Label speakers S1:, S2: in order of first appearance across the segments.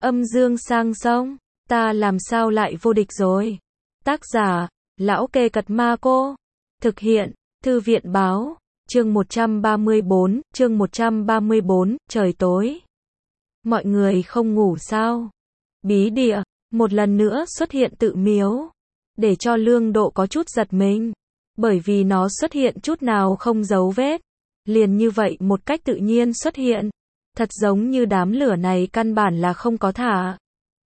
S1: Âm dương sang sông, ta làm sao lại vô địch rồi. Tác giả, Lão Kê Cật Ma Cô. Thực hiện, Thư viện Báo. Chương 134, trời tối. Mọi người không ngủ sao? Bí địa, một lần nữa xuất hiện tự miếu. Để cho Lương Độ có chút giật mình. Bởi vì nó xuất hiện chút nào không dấu vết. Liền như vậy một cách tự nhiên xuất hiện. Thật giống như đám lửa này căn bản là không có thả.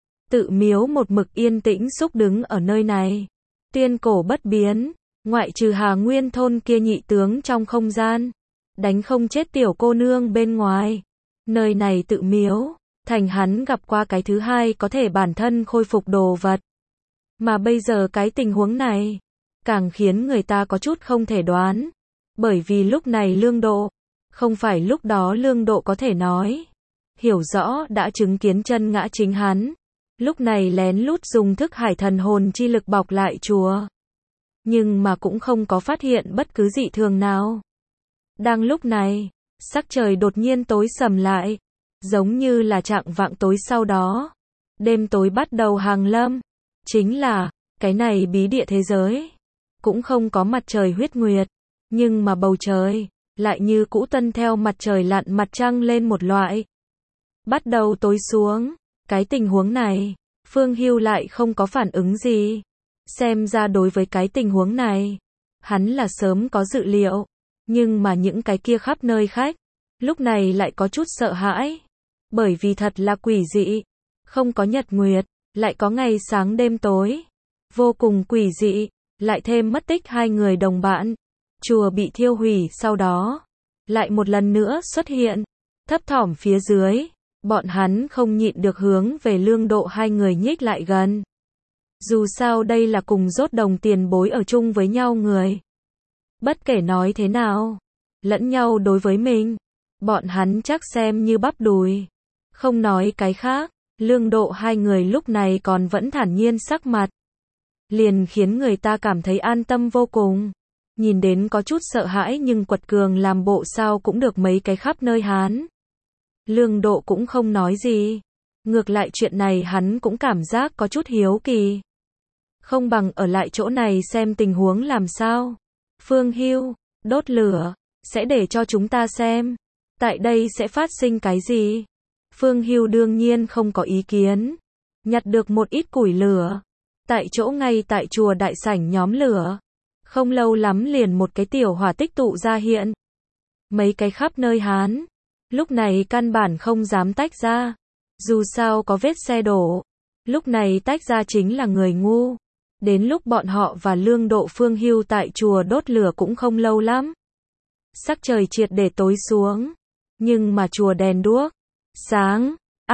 S1: Tự miếu một mực yên tĩnh xúc đứng ở nơi này. Tuyên cổ bất biến, ngoại trừ Hà Nguyên thôn kia nhị tướng trong không gian. Đánh không chết tiểu cô nương bên ngoài. Nơi này tự miếu, thành hắn gặp qua cái thứ hai có thể bản thân khôi phục đồ vật. Mà bây giờ cái tình huống này, càng khiến người ta có chút không thể đoán. Bởi vì lúc này Lương Độ, không phải lúc đó Lương Độ có thể nói. Hiểu rõ đã chứng kiến chân ngã chính hắn. Lúc này lén lút dùng thức hải thần hồn chi lực bọc lại chùa. Nhưng mà cũng không có phát hiện bất cứ dị thường nào. Đang lúc này, sắc trời đột nhiên tối sầm lại. Giống như là trạng vạng tối sau đó. Đêm tối bắt đầu hàng lâm. Chính là, cái này bí địa thế giới. Cũng không có mặt trời huyết nguyệt. Nhưng mà bầu trời, lại như cũ tuân theo mặt trời lặn mặt trăng lên một loại. Bắt đầu tối xuống. Cái tình huống này, Phương Hưu lại không có phản ứng gì. Xem ra đối với cái tình huống này, hắn là sớm có dự liệu. Nhưng mà những cái kia khắp nơi khách, lúc này lại có chút sợ hãi. Bởi vì thật là quỷ dị. Không có nhật nguyệt, lại có ngày sáng đêm tối. Vô cùng quỷ dị, lại thêm mất tích hai người đồng bạn. Chùa bị thiêu hủy sau đó. Lại một lần nữa xuất hiện. Thấp thỏm phía dưới. Bọn hắn không nhịn được hướng về Lương Độ hai người nhích lại gần. Dù sao đây là cùng rốt đồng tiền bối ở chung với nhau người. Bất kể nói thế nào, lẫn nhau đối với mình, bọn hắn chắc xem như bắp đùi. Không nói cái khác, Lương Độ hai người lúc này còn vẫn thản nhiên sắc mặt. Liền khiến người ta cảm thấy an tâm vô cùng. Nhìn đến có chút sợ hãi nhưng quật cường làm bộ sao cũng được mấy cái khắp nơi hắn. Lương Độ cũng không nói gì. Ngược lại chuyện này hắn cũng cảm giác có chút hiếu kỳ. Không bằng ở lại chỗ này xem tình huống làm sao. Phương Hưu, đốt lửa, sẽ để cho chúng ta xem. Tại đây sẽ phát sinh cái gì? Phương Hưu đương nhiên không có ý kiến. Nhặt được một ít củi lửa. Tại chỗ ngay tại chùa đại sảnh nhóm lửa. Không lâu lắm liền một cái tiểu hỏa tích tụ ra hiện. Mấy cái khắp nơi hán. Lúc này căn bản không dám tách ra. Dù sao có vết xe đổ. Lúc này tách ra chính là người ngu. Đến lúc bọn họ và Lương Độ Phương Hưu tại chùa đốt lửa cũng không lâu lắm. Sắc trời triệt để tối xuống. Nhưng mà chùa đèn đuốc sáng.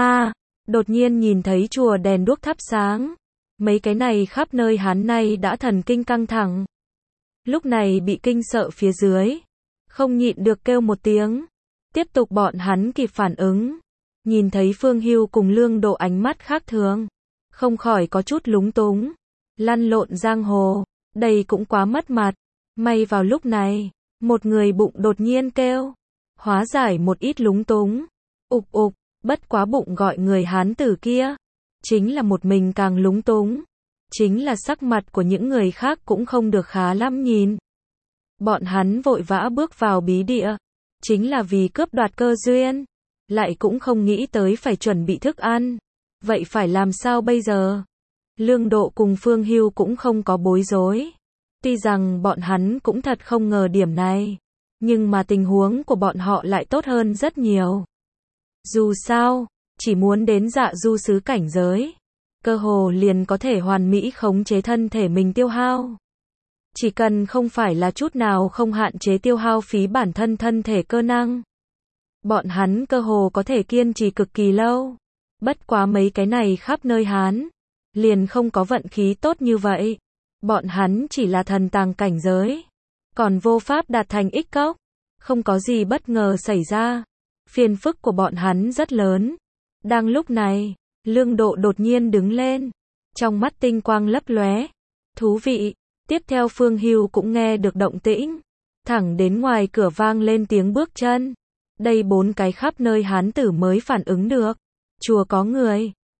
S1: Đột nhiên nhìn thấy chùa đèn đuốc thắp sáng. Mấy cái này khắp nơi hắn này đã thần kinh căng thẳng. Lúc này bị kinh sợ phía dưới. Không nhịn được kêu một tiếng. Tiếp tục bọn hắn kịp phản ứng. Nhìn thấy Phương Hưu cùng Lương Độ ánh mắt khác thường. Không khỏi có chút lúng túng. Lăn lộn giang hồ. Đây cũng quá mất mặt. May vào lúc này. Một người bụng đột nhiên kêu. Hóa giải một ít lúng túng. Ục ục. Bất quá bụng gọi người hán tử kia. Chính là một mình càng lúng túng. Chính là sắc mặt của những người khác cũng không được khá lắm nhìn. Bọn hắn vội vã bước vào bí địa. Chính là vì cướp đoạt cơ duyên. Lại cũng không nghĩ tới phải chuẩn bị thức ăn. Vậy phải làm sao bây giờ? Lương Độ cùng Phương Hưu cũng không có bối rối. Tuy rằng bọn hắn cũng thật không ngờ điểm này. Nhưng mà tình huống của bọn họ lại tốt hơn rất nhiều. Dù sao, chỉ muốn đến dạ du xứ cảnh giới. Cơ hồ liền có thể hoàn mỹ khống chế thân thể mình tiêu hao. Chỉ cần không phải là chút nào không hạn chế tiêu hao phí bản thân thân thể cơ năng. Bọn hắn cơ hồ có thể kiên trì cực kỳ lâu. Bất quá mấy cái này khắp nơi hắn. Liền không có vận khí tốt như vậy. Bọn hắn chỉ là thần tàng cảnh giới. Còn vô pháp đạt thành ích cốc. Không có gì bất ngờ xảy ra. Phiền phức của bọn hắn rất lớn. Đang lúc này, Lương Độ đột nhiên đứng lên. Trong mắt tinh quang lấp lóe. Thú vị. Tiếp theo Phương Hưu cũng nghe được động tĩnh. Thẳng đến ngoài cửa vang lên tiếng bước chân. Đây bốn cái khắp nơi hán tử mới phản ứng được. Chùa có người.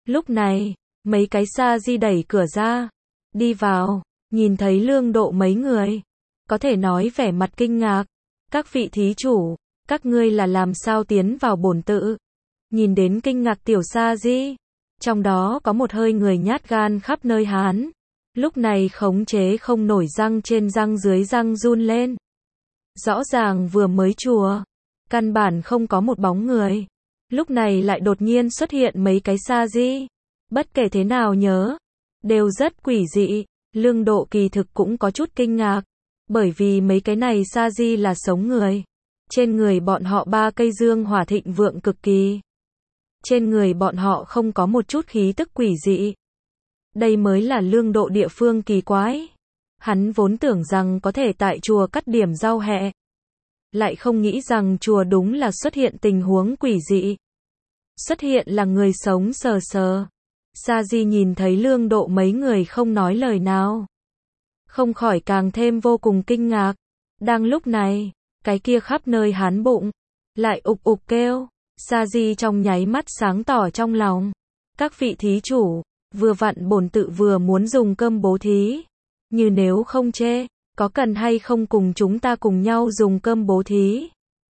S1: Lúc này, mấy cái sa di đẩy cửa ra, đi vào, nhìn thấy Lương Độ mấy người. Có thể nói vẻ mặt kinh ngạc. Các vị thí chủ, các ngươi là làm sao tiến vào bổn tự? Nhìn đến kinh ngạc tiểu sa di, trong đó có một hơi người nhát gan khắp nơi Hán. Lúc này khống chế không nổi răng trên răng dưới răng run lên. Rõ ràng vừa mới chùa, căn bản không có một bóng người. Lúc này lại đột nhiên xuất hiện mấy cái sa di. Bất kể thế nào nhớ, đều rất quỷ dị. Lương Độ kỳ thực cũng có chút kinh ngạc. Bởi vì mấy cái này sa di là sống người. Trên người bọn họ 3 cây dương hỏa thịnh vượng cực kỳ. Trên người bọn họ không có một chút khí tức quỷ dị. Đây mới là Lương Độ địa phương kỳ quái. Hắn vốn tưởng rằng có thể tại chùa cắt điểm rau hẹ. Lại không nghĩ rằng chùa đúng là xuất hiện tình huống quỷ dị. Xuất hiện là người sống sờ sờ. Sa di nhìn thấy Lương Độ mấy người không nói lời nào. Không khỏi càng thêm vô cùng kinh ngạc. Đang lúc này, cái kia khắp nơi Hán bụng, lại ục ục kêu. Sa di trong nháy mắt sáng tỏ trong lòng. Các vị thí chủ, vừa vặn bổn tự vừa muốn dùng cơm bố thí. Như nếu không chê, có cần hay không cùng chúng ta cùng nhau dùng cơm bố thí?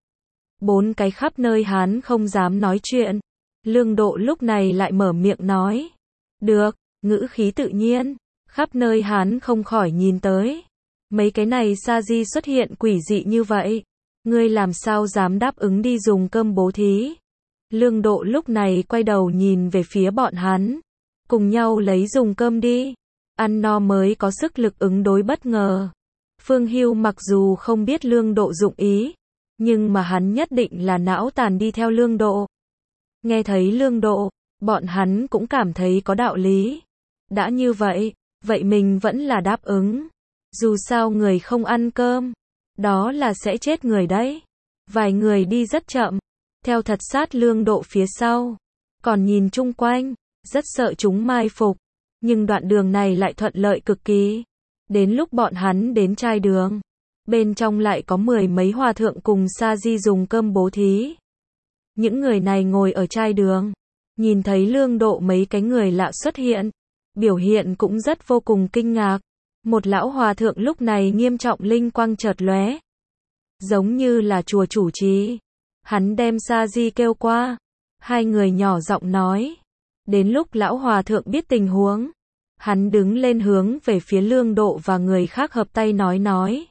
S1: 4 cái khắp nơi Hán không dám nói chuyện. Lương Độ lúc này lại mở miệng nói. Được, ngữ khí tự nhiên. Khắp nơi Hán không khỏi nhìn tới. Mấy cái này sa di xuất hiện quỷ dị như vậy. Ngươi làm sao dám đáp ứng đi dùng cơm bố thí? Lương Độ lúc này quay đầu nhìn về phía bọn hắn. Cùng nhau lấy dùng cơm đi. Ăn no mới có sức lực ứng đối bất ngờ. Phương Hưu mặc dù không biết Lương Độ dụng ý, nhưng mà hắn nhất định là não tàn đi theo Lương Độ. Nghe thấy Lương Độ, bọn hắn cũng cảm thấy có đạo lý. Đã như vậy, vậy mình vẫn là đáp ứng. Dù sao người không ăn cơm, đó là sẽ chết người đấy. Vài người đi rất chậm, theo thật sát Lương Độ phía sau. Còn nhìn chung quanh, rất sợ chúng mai phục. Nhưng đoạn đường này lại thuận lợi cực kỳ. Đến lúc bọn hắn đến trai đường, bên trong lại có 10 mấy hòa thượng cùng sa di dùng cơm bố thí. Những người này ngồi ở trai đường, nhìn thấy Lương Độ mấy cái người lạ xuất hiện, biểu hiện cũng rất vô cùng kinh ngạc. Một lão hòa thượng lúc này nghiêm trọng linh quang chợt lóe, giống như là chùa chủ trì. Hắn đem sa di kêu qua, 2 người nhỏ giọng nói. Đến lúc lão hòa thượng biết tình huống, hắn đứng lên hướng về phía Lương Độ và người khác hợp tay nói.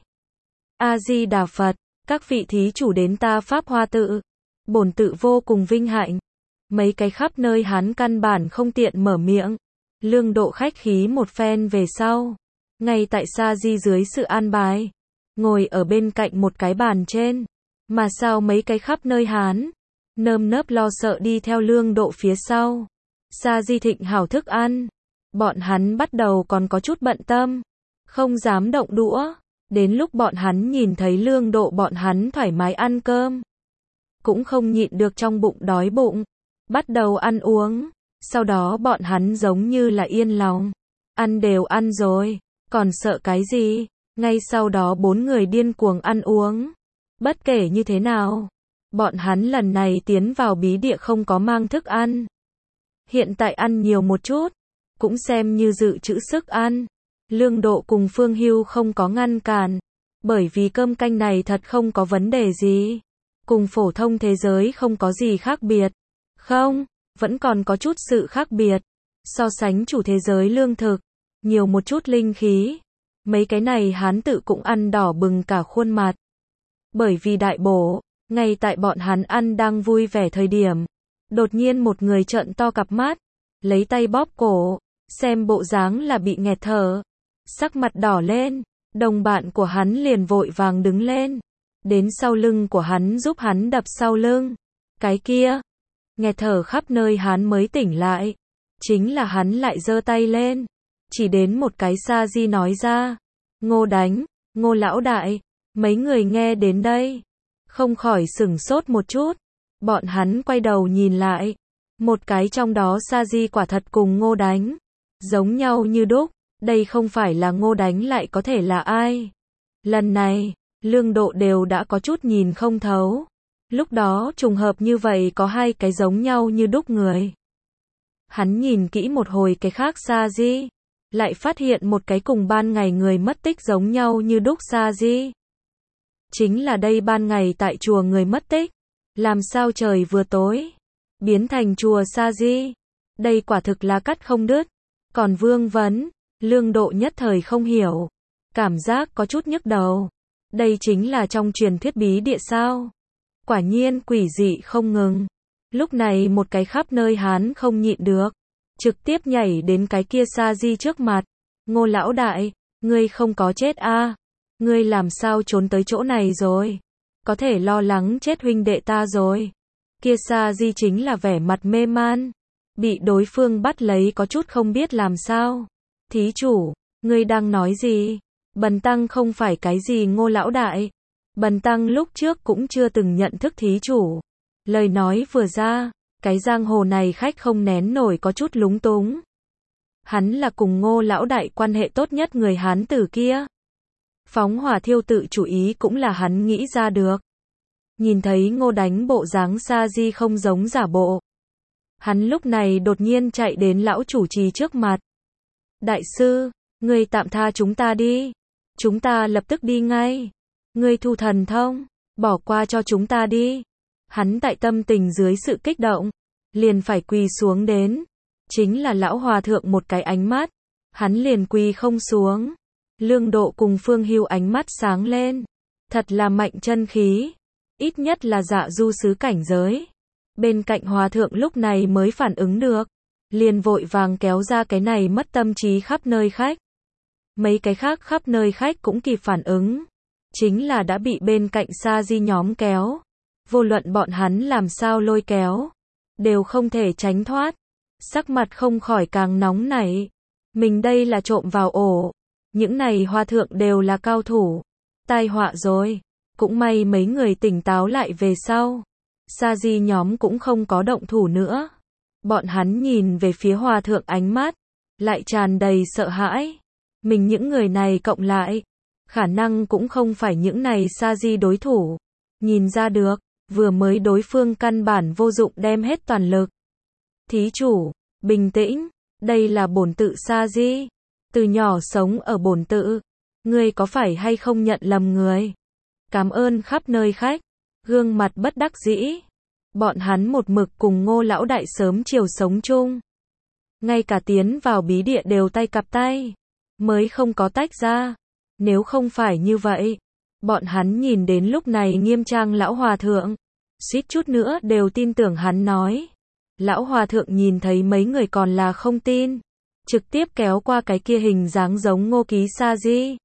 S1: A Di Đà Phật, các vị thí chủ đến ta Pháp Hoa tự. Bổn tự vô cùng vinh hạnh. Mấy cái khắp nơi hắn căn bản không tiện mở miệng. Lương Độ khách khí một phen về sau. Ngay tại sa di dưới sự an bài, ngồi ở bên cạnh một cái bàn trên. Mà sao mấy cái khắp nơi Hán, nơm nớp lo sợ đi theo Lương Độ phía sau. Sa di thịnh hảo thức ăn. Bọn hắn bắt đầu còn có chút bận tâm, không dám động đũa. Đến lúc bọn hắn nhìn thấy Lương Độ bọn hắn thoải mái ăn cơm, cũng không nhịn được trong bụng đói bụng, bắt đầu ăn uống. Sau đó bọn hắn giống như là yên lòng, ăn đều ăn rồi, còn sợ cái gì? Ngay sau đó 4 người điên cuồng ăn uống. Bất kể như thế nào, bọn hắn lần này tiến vào bí địa không có mang thức ăn. Hiện tại ăn nhiều một chút, cũng xem như dự trữ sức ăn. Lương Độ cùng Phương Hưu không có ngăn cản, bởi vì cơm canh này thật không có vấn đề gì. Cùng phổ thông thế giới không có gì khác biệt. Không, vẫn còn có chút sự khác biệt. So sánh chủ thế giới lương thực, nhiều một chút linh khí. Mấy cái này Hán tự cũng ăn đỏ bừng cả khuôn mặt. Bởi vì đại bổ, ngay tại bọn hắn ăn đang vui vẻ thời điểm, đột nhiên một người trợn to cặp mắt, lấy tay bóp cổ, xem bộ dáng là bị nghẹt thở. Sắc mặt đỏ lên, đồng bạn của hắn liền vội vàng đứng lên, đến sau lưng của hắn giúp hắn đập sau lưng. Cái kia, nghẹt thở khắp nơi hắn mới tỉnh lại. Chính là hắn lại giơ tay lên, chỉ đến một cái sa di nói ra. Ngô Đánh, Ngô lão đại. Mấy người nghe đến đây, không khỏi sửng sốt một chút. Bọn hắn quay đầu nhìn lại. Một cái trong đó sa di quả thật cùng Ngô Đánh giống nhau như đúc. Đây không phải là Ngô Đánh lại có thể là ai? Lần này, Lương Độ đều đã có chút nhìn không thấu. Lúc đó trùng hợp như vậy có 2 cái giống nhau như đúc người. Hắn nhìn kỹ một hồi cái khác sa di, lại phát hiện một cái cùng ban ngày người mất tích giống nhau như đúc sa di. Chính là đây ban ngày tại chùa người mất tích, làm sao trời vừa tối, biến thành chùa sa di. Đây quả thực là cắt không đứt. Còn vương vấn, Lương Độ nhất thời không hiểu, cảm giác có chút nhức đầu. Đây chính là trong truyền thuyết bí địa sao? Quả nhiên quỷ dị không ngừng. Lúc này một cái khắp nơi hắn không nhịn được, trực tiếp nhảy đến cái kia sa di trước mặt. Ngô lão đại, ngươi không có chết a? Ngươi làm sao trốn tới chỗ này rồi? Có thể lo lắng chết huynh đệ ta rồi. Kia sa di chính là vẻ mặt mê man, bị đối phương bắt lấy có chút không biết làm sao. Thí chủ, ngươi đang nói gì? Bần tăng không phải cái gì Ngô lão đại. Bần tăng lúc trước cũng chưa từng nhận thức thí chủ. Lời nói vừa ra, cái giang hồ này khách không nén nổi có chút lúng túng. Hắn là cùng Ngô lão đại quan hệ tốt nhất người Hán tử kia. Phóng hỏa thiêu tự chủ ý cũng là hắn nghĩ ra được. Nhìn thấy Ngô đánh bộ dáng sa di không giống giả bộ. Hắn lúc này đột nhiên chạy đến lão chủ trì trước mặt. Đại sư, ngươi tạm tha chúng ta đi. Chúng ta lập tức đi ngay. Ngươi thu thần thông, bỏ qua cho chúng ta đi. Hắn tại tâm tình dưới sự kích động, liền phải quỳ xuống đến. Chính là lão hòa thượng một cái ánh mắt, hắn liền quỳ không xuống. Lương Độ cùng Phương Hưu ánh mắt sáng lên. Thật là mạnh chân khí. Ít nhất là dạ du sứ cảnh giới. Bên cạnh hòa thượng lúc này mới phản ứng được. Liền vội vàng kéo ra cái này mất tâm trí khắp nơi khách. Mấy cái khác khắp nơi khách cũng kịp phản ứng. Chính là đã bị bên cạnh sa di nhóm kéo. Vô luận bọn hắn làm sao lôi kéo, đều không thể tránh thoát. Sắc mặt không khỏi càng nóng nảy. Mình đây là trộm vào ổ. Những này hòa thượng đều là cao thủ. Tai họa rồi. Cũng may mấy người tỉnh táo lại về sau. Sa di nhóm cũng không có động thủ nữa. Bọn hắn nhìn về phía hòa thượng ánh mắt, lại tràn đầy sợ hãi. Mình những người này cộng lại, khả năng cũng không phải những này sa di đối thủ. Nhìn ra được, vừa mới đối phương căn bản vô dụng đem hết toàn lực. Thí chủ, bình tĩnh, đây là bổn tự sa di. Từ nhỏ sống ở bổn tự, ngươi có phải hay không nhận lầm người? Cảm ơn khắp nơi khách, gương mặt bất đắc dĩ. Bọn hắn một mực cùng Ngô lão đại sớm chiều sống chung. Ngay cả tiến vào bí địa đều tay cặp tay, mới không có tách ra. Nếu không phải như vậy, bọn hắn nhìn đến lúc này nghiêm trang lão hòa thượng, suýt chút nữa đều tin tưởng hắn nói. Lão hòa thượng nhìn thấy mấy người còn là không tin, trực tiếp kéo qua cái kia hình dáng giống Ngô Ký sa di.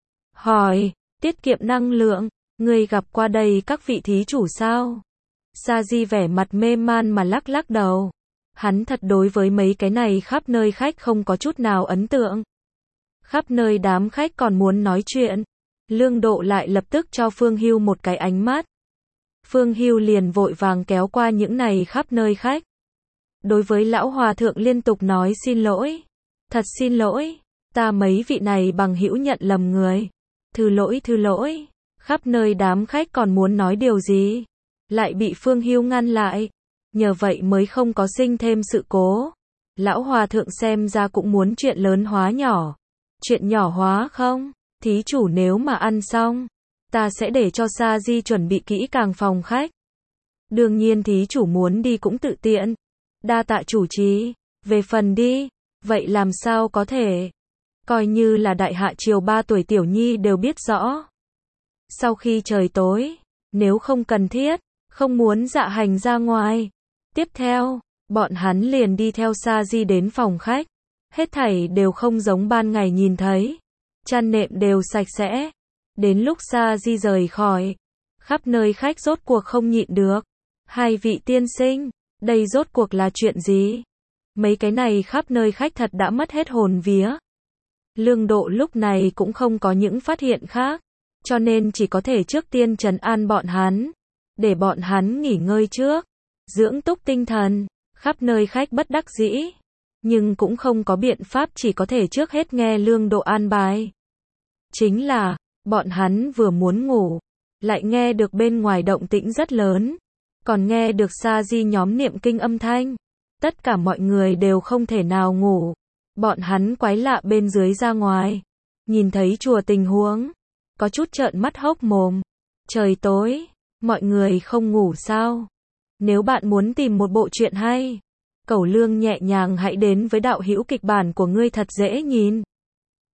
S1: Hỏi, tiết kiệm năng lượng, ngươi gặp qua đây các vị thí chủ sao? Sa di vẻ mặt mê man mà lắc lắc đầu. Hắn thật đối với mấy cái này khắp nơi khách không có chút nào ấn tượng. Khắp nơi đám khách còn muốn nói chuyện. Lương Độ lại lập tức cho Phương Hưu một cái ánh mắt. Phương Hưu liền vội vàng kéo qua những này khắp nơi khách. Đối với lão hòa thượng liên tục nói xin lỗi. Thật xin lỗi, ta mấy vị này bằng hữu nhận lầm người. Thứ lỗi. Khắp nơi đám khách còn muốn nói điều gì, lại bị Phương Hưu ngăn lại. Nhờ vậy mới không có sinh thêm sự cố. Lão hòa thượng xem ra cũng muốn chuyện lớn hóa nhỏ. Chuyện nhỏ hóa không? Thí chủ nếu mà ăn xong, ta sẽ để cho sa di chuẩn bị kỹ càng phòng khách. Đương nhiên thí chủ muốn đi cũng tự tiện. Đa tạ chủ trì. Về phần đi, vậy làm sao có thể? Coi như là đại hạ triều 3 tuổi tiểu nhi đều biết rõ. Sau khi trời tối, nếu không cần thiết, không muốn dạ hành ra ngoài. Tiếp theo, bọn hắn liền đi theo sa di đến phòng khách. Hết thảy đều không giống ban ngày nhìn thấy. Chăn nệm đều sạch sẽ. Đến lúc sa di rời khỏi, khắp nơi khách rốt cuộc không nhịn được. Hai vị tiên sinh, đây rốt cuộc là chuyện gì? Mấy cái này khắp nơi khách thật đã mất hết hồn vía. Lương Độ lúc này cũng không có những phát hiện khác, cho nên chỉ có thể trước tiên trấn an bọn hắn, để bọn hắn nghỉ ngơi trước, dưỡng túc tinh thần. Khắp nơi khách bất đắc dĩ, nhưng cũng không có biện pháp, chỉ có thể trước hết nghe Lương Độ an bài. Chính là, bọn hắn vừa muốn ngủ, lại nghe được bên ngoài động tĩnh rất lớn, còn nghe được sa di nhóm niệm kinh âm thanh. Tất cả mọi người đều không thể nào ngủ. Bọn hắn quái lạ bên dưới ra ngoài. Nhìn thấy chùa tình huống. Có chút trợn mắt hốc mồm. Trời tối. Mọi người không ngủ sao? Nếu bạn muốn tìm một bộ truyện hay, Cẩu Lương nhẹ nhàng hãy đến với đạo hữu kịch bản của ngươi thật dễ nhìn.